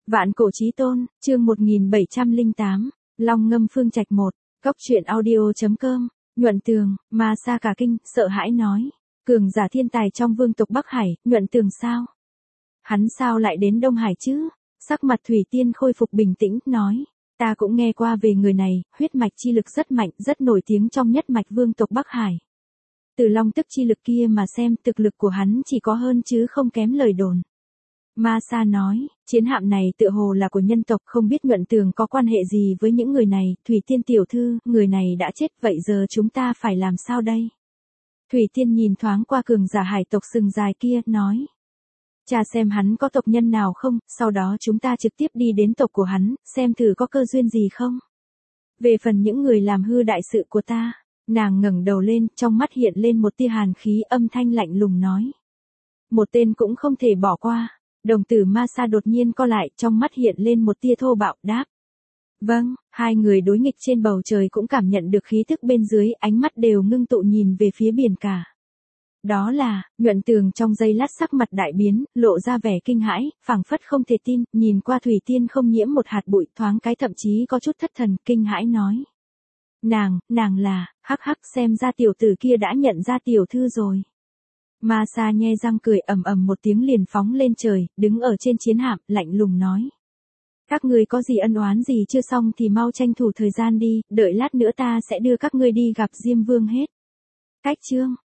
Vạn cổ chí tôn, chương 1708, Long ngâm phương trạch 1, Cốc truyện audio.com, Nhuận Tường, ma sa cả kinh, sợ hãi nói. Cường giả thiên tài trong vương tộc Bắc Hải, Nhuận Tường sao? Hắn sao lại đến Đông Hải chứ? Sắc mặt Thủy Tiên khôi phục bình tĩnh, nói. Ta cũng nghe qua về người này, huyết mạch chi lực rất mạnh, rất nổi tiếng trong nhất mạch vương tộc Bắc Hải. Từ long tức chi lực kia mà xem, thực lực của hắn chỉ có hơn chứ không kém lời đồn. Ma Sa nói, chiến hạm này tựa hồ là của nhân tộc, không biết Nhuận Tường có quan hệ gì với những người này. Thủy Tiên tiểu thư, người này đã chết, vậy giờ chúng ta phải làm sao đây? Thủy Tiên nhìn thoáng qua cường giả hải tộc sừng dài kia, nói. Cha xem hắn có tộc nhân nào không, sau đó chúng ta trực tiếp đi đến tộc của hắn, xem thử có cơ duyên gì không. Về phần những người làm hư đại sự của ta, nàng ngẩng đầu lên, trong mắt hiện lên một tia hàn khí, âm thanh lạnh lùng nói. Một tên cũng không thể bỏ qua. Đồng tử Ma Sa đột nhiên co lại, trong mắt hiện lên một tia thô bạo, đáp. Vâng, hai người đối nghịch trên bầu trời cũng cảm nhận được khí thức bên dưới, ánh mắt đều ngưng tụ nhìn về phía biển cả. Đó là, Nhuận Tường trong giây lát sắc mặt đại biến, lộ ra vẻ kinh hãi, phảng phất không thể tin, nhìn qua Thủy Tiên không nhiễm một hạt bụi, thoáng cái thậm chí có chút thất thần, kinh hãi nói. Nàng là, hắc hắc, xem ra tiểu tử kia đã nhận ra tiểu thư rồi. Ma Sa nhe răng cười ầm ầm một tiếng liền phóng lên trời, đứng ở trên chiến hạm, lạnh lùng nói. Các ngươi có gì ân oán gì chưa xong thì mau tranh thủ thời gian đi, đợi lát nữa ta sẽ đưa các ngươi đi gặp Diêm Vương hết. Cách chương.